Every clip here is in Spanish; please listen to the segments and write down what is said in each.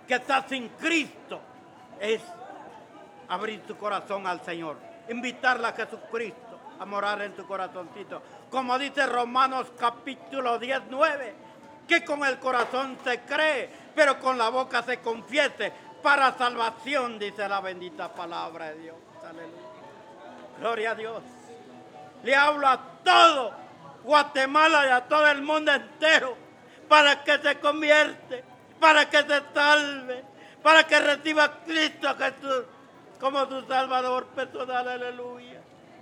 que está sin Cristo es abrir tu corazón al Señor, invitarla a Jesucristo a morar en tu corazoncito. Como dice Romanos capítulo 10, 9, que con el corazón se cree, pero con la boca se confiese para salvación, dice la bendita palabra de Dios. Aleluya. Gloria a Dios. Le hablo a todo Guatemala y a todo el mundo entero para que se convierte, para que se salve, para que reciba a Cristo Jesús como su Salvador personal. Aleluya.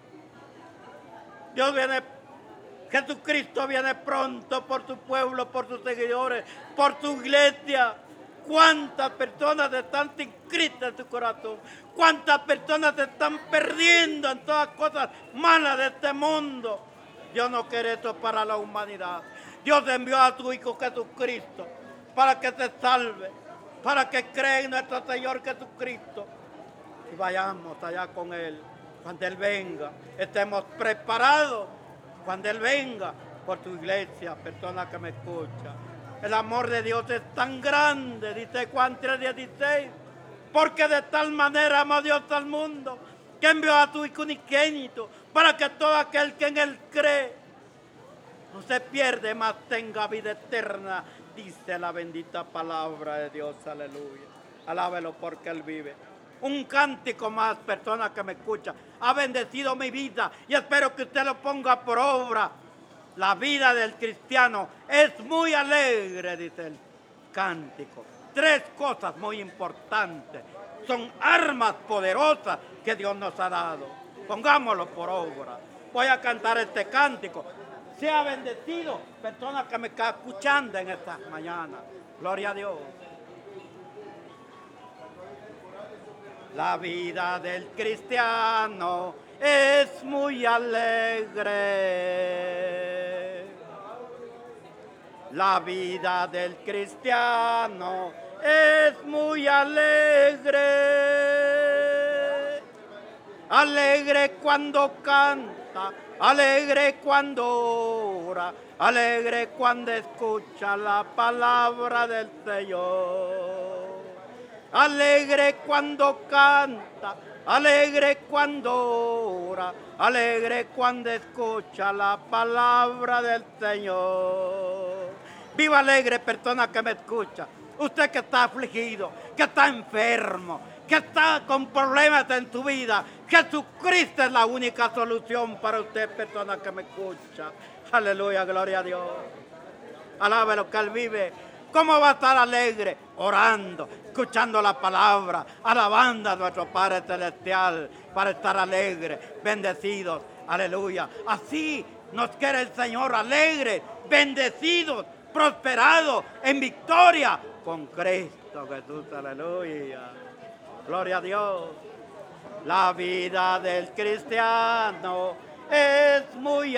Jesucristo viene pronto por su pueblo, por sus seguidores, por su iglesia. ¿Cuántas personas están sin Cristo en su corazón? ¿Cuántas personas se están perdiendo en todas cosas malas de este mundo? Dios no quiere eso para la humanidad. Dios envió a su Hijo Jesucristo para que se salve, para que crea en nuestro Señor Jesucristo y vayamos allá con Él. Cuando Él venga, estemos preparados. Cuando Él venga por tu iglesia, persona que me escucha. El amor de Dios es tan grande, dice Juan 3:16, porque de tal manera amó Dios al mundo, que envió a su Hijo unigénito, para que todo aquel que en Él cree no se pierde, mas tenga vida eterna, dice la bendita palabra de Dios. Aleluya. Alábelo porque Él vive. Un cántico más, persona que me escucha, ha bendecido mi vida y espero que usted lo ponga por obra. La vida del cristiano es muy alegre, dice el cántico. 3 cosas muy importantes. Son armas poderosas que Dios nos ha dado. Pongámoslo por obra. Voy a cantar este cántico. Sea bendecido, persona que me está escuchando en esta mañana. Gloria a Dios. La vida del cristiano es muy alegre. La vida del cristiano es muy alegre. Alegre cuando canta, alegre cuando ora, alegre cuando escucha la palabra del Señor. Alegre cuando canta, alegre cuando ora, alegre cuando escucha la palabra del Señor. Viva alegre, persona que me escucha. Usted que está afligido, que está enfermo, que está con problemas en su vida. Jesucristo es la única solución para usted, persona que me escucha. Aleluya, gloria a Dios. Alabe lo que Él vive. ¿Cómo va a estar alegre? Orando, escuchando la palabra, alabando a nuestro Padre Celestial para estar alegre, bendecidos. Aleluya. Así nos quiere el Señor, alegres, bendecidos, prosperados, en victoria con Cristo Jesús. Aleluya. Gloria a Dios. La vida del cristiano es muy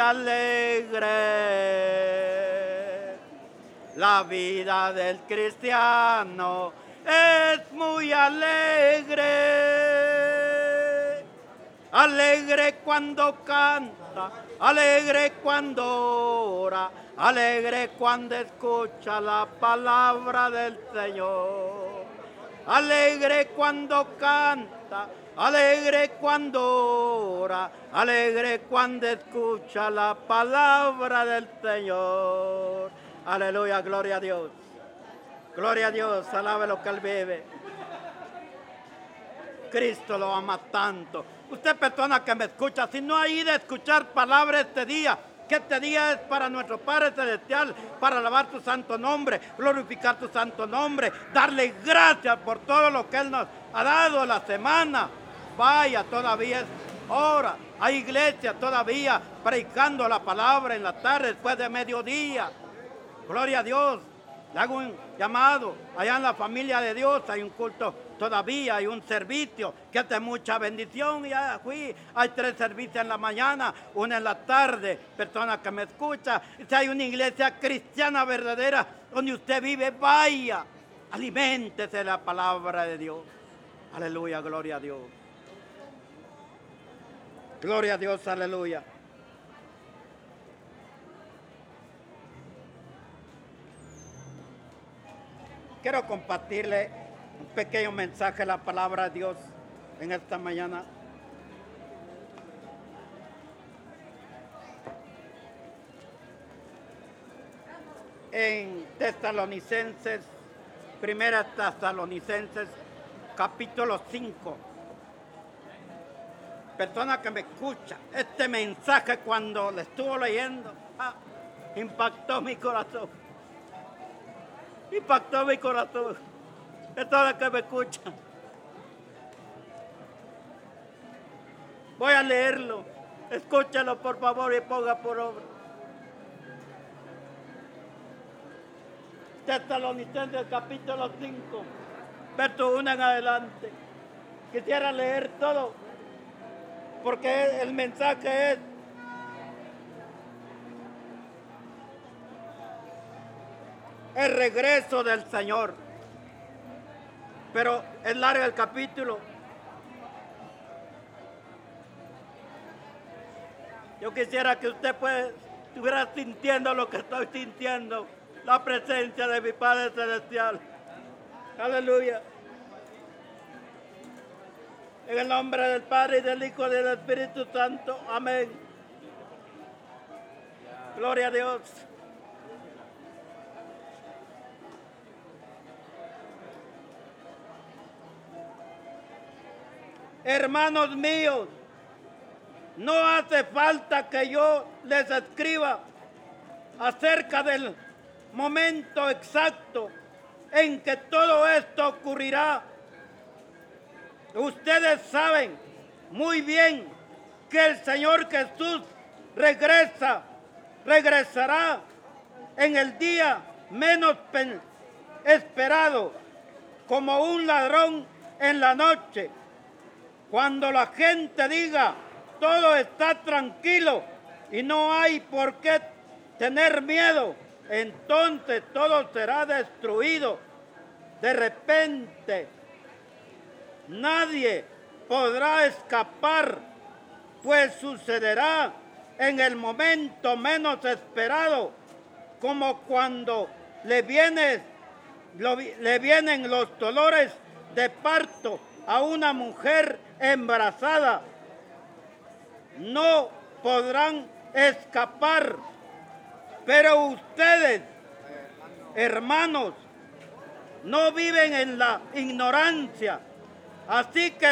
alegre. La vida del cristiano es muy alegre. Alegre cuando canta, alegre cuando ora, alegre cuando escucha la palabra del Señor. Alegre cuando canta, alegre cuando ora, alegre cuando escucha la palabra del Señor. Aleluya, gloria a Dios. Gloria a Dios, alabe lo que Él vive. Cristo lo ama tanto. Usted, persona que me escucha, si no ha ido a escuchar palabras este día, que este día es para nuestro Padre Celestial, para alabar su santo nombre, glorificar su santo nombre, darle gracias por todo lo que Él nos ha dado la semana. Vaya, todavía es hora. Hay iglesia todavía predicando la palabra en la tarde, después de mediodía. Gloria a Dios. Le hago un llamado. Allá en la familia de Dios hay un culto todavía, hay un servicio que es de mucha bendición. Ya fui, hay 3 servicios en la mañana, 1 en la tarde. Persona que me escucha, si hay una iglesia cristiana verdadera donde usted vive, vaya, aliméntese de la palabra de Dios. Aleluya, gloria a Dios. Gloria a Dios, aleluya. Quiero compartirle Un pequeño mensaje de la palabra de Dios en esta mañana. En Tesalonicenses, primera Tesalonicenses, capítulo 5. Persona que me escucha, este mensaje cuando lo estuvo leyendo, impactó mi corazón. Impactó mi corazón. Persona que me escucha. Voy a leerlo. Escúchalo por favor y ponga por obra. Tesalonicenses capítulo 5, verso 1 en adelante. Quisiera leer todo, porque el mensaje es el regreso del Señor. Pero es largo el capítulo. Yo quisiera que usted estuviera sintiendo lo que estoy sintiendo. La presencia de mi Padre Celestial. Aleluya. En el nombre del Padre y del Hijo y del Espíritu Santo. Amén. Gloria a Dios. Hermanos míos, no hace falta que yo les escriba acerca del momento exacto en que todo esto ocurrirá. Ustedes saben muy bien que el Señor Jesús regresará en el día menos esperado, como un ladrón en la noche. Cuando la gente diga todo está tranquilo y no hay por qué tener miedo, entonces todo será destruido. De repente, nadie podrá escapar, pues sucederá en el momento menos esperado, como cuando le vienen los dolores de parto a una mujer embarazada. No podrán escapar. Pero ustedes, hermanos, no viven en la ignorancia. Así que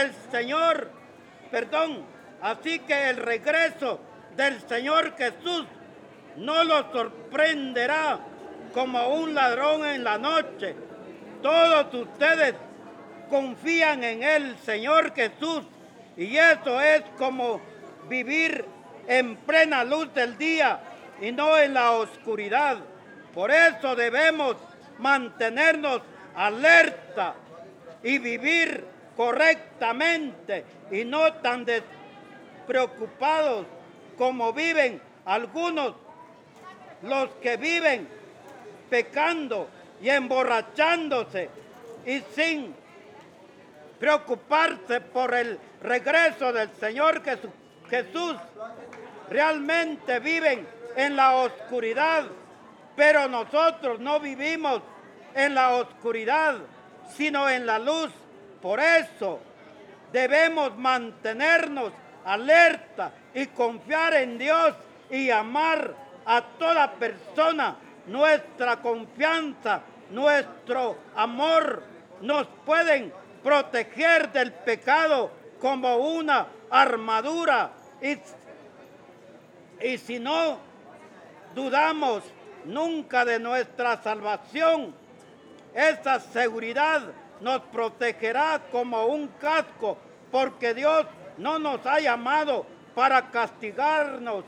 el regreso del Señor Jesús no los sorprenderá como un ladrón en la noche. Todos ustedes confían en el Señor Jesús y eso es como vivir en plena luz del día y no en la oscuridad. Por eso debemos mantenernos alerta y vivir correctamente y no tan despreocupados como viven algunos, los que viven pecando y emborrachándose y sin preocuparse por el regreso del Señor Jesús. Realmente viven en la oscuridad, pero nosotros no vivimos en la oscuridad, sino en la luz. Por eso debemos mantenernos alerta y confiar en Dios y amar a toda persona. Nuestra confianza, nuestro amor nos pueden proteger del pecado como una armadura. Y si no dudamos nunca de nuestra salvación, esa seguridad nos protegerá como un casco, porque Dios no nos ha llamado para castigarnos,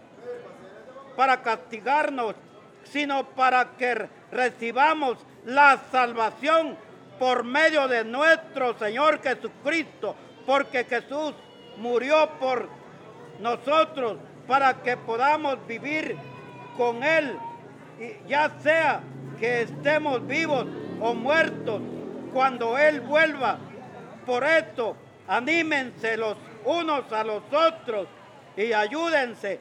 sino para que recibamos la salvación por medio de nuestro Señor Jesucristo, porque Jesús murió por nosotros para que podamos vivir con Él, ya sea que estemos vivos o muertos cuando Él vuelva. Por esto, anímense los unos a los otros y ayúdense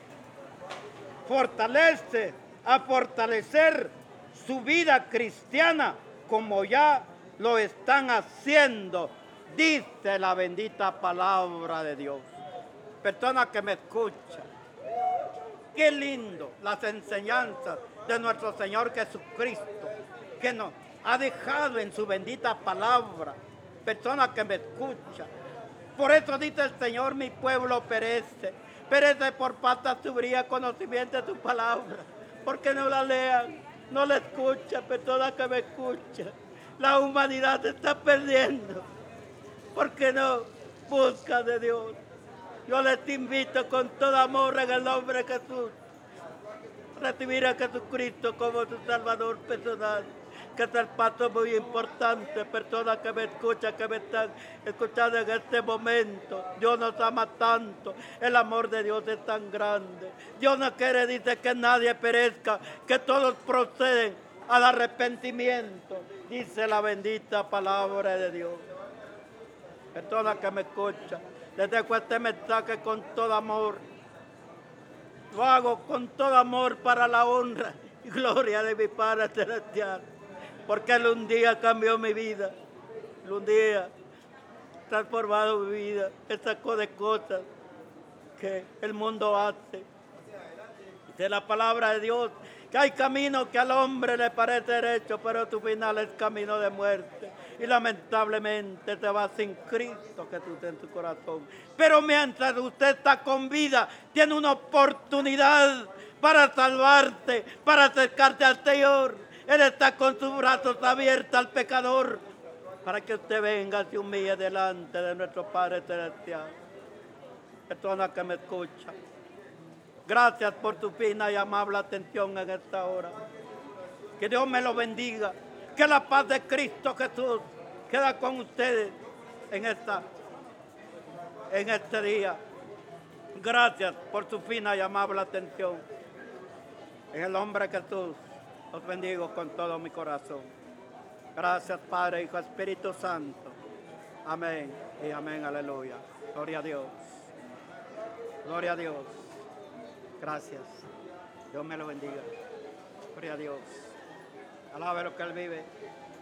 a fortalecer su vida cristiana, como ya lo están haciendo, dice la bendita palabra de Dios. Persona que me escucha, qué lindo las enseñanzas de nuestro Señor Jesucristo, que nos ha dejado en su bendita palabra. Persona que me escucha, por eso dice el Señor, mi pueblo perece por falta de sabiduría, conocimiento de tu palabra. Porque no la lean, no la escuchan, persona que me escucha. La humanidad se está perdiendo. Porque no busca de Dios. Yo les invito con todo amor en el nombre de Jesús, recibir a Jesucristo como su Salvador personal, que es el paso muy importante. Personas que me escuchan, que me están escuchando en este momento, Dios nos ama tanto, el amor de Dios es tan grande. Dios no quiere, dice, que nadie perezca, que todos proceden al arrepentimiento, dice la bendita palabra de Dios. Personas que me escuchan, les dejo este mensaje con todo amor. Lo hago con todo amor para la honra y gloria de mi Padre Celestial. Porque Él un día cambió mi vida. Él un día transformado mi vida. Él sacó de cosas que el mundo hace. Dice la palabra de Dios que hay camino que al hombre le parece derecho, pero tu final es camino de muerte. Y lamentablemente te vas sin Cristo que tú en tu corazón. Pero mientras usted está con vida, tiene una oportunidad para salvarte, para acercarte al Señor. Él está con sus brazos abiertos al pecador, para que usted venga y se humille delante de nuestro Padre Celestial. Persona que me escucha, gracias por tu fina y amable atención en esta hora. Que Dios me lo bendiga. Que la paz de Cristo Jesús queda con ustedes en este día. Gracias por su fina y amable atención. En el nombre de Jesús os bendigo con todo mi corazón. Gracias, Padre, Hijo, Espíritu Santo. Amén y amén, aleluya. Gloria a Dios. Gloria a Dios. Gracias. Dios me lo bendiga. Gloria a Dios. Alabe lo que Él vive.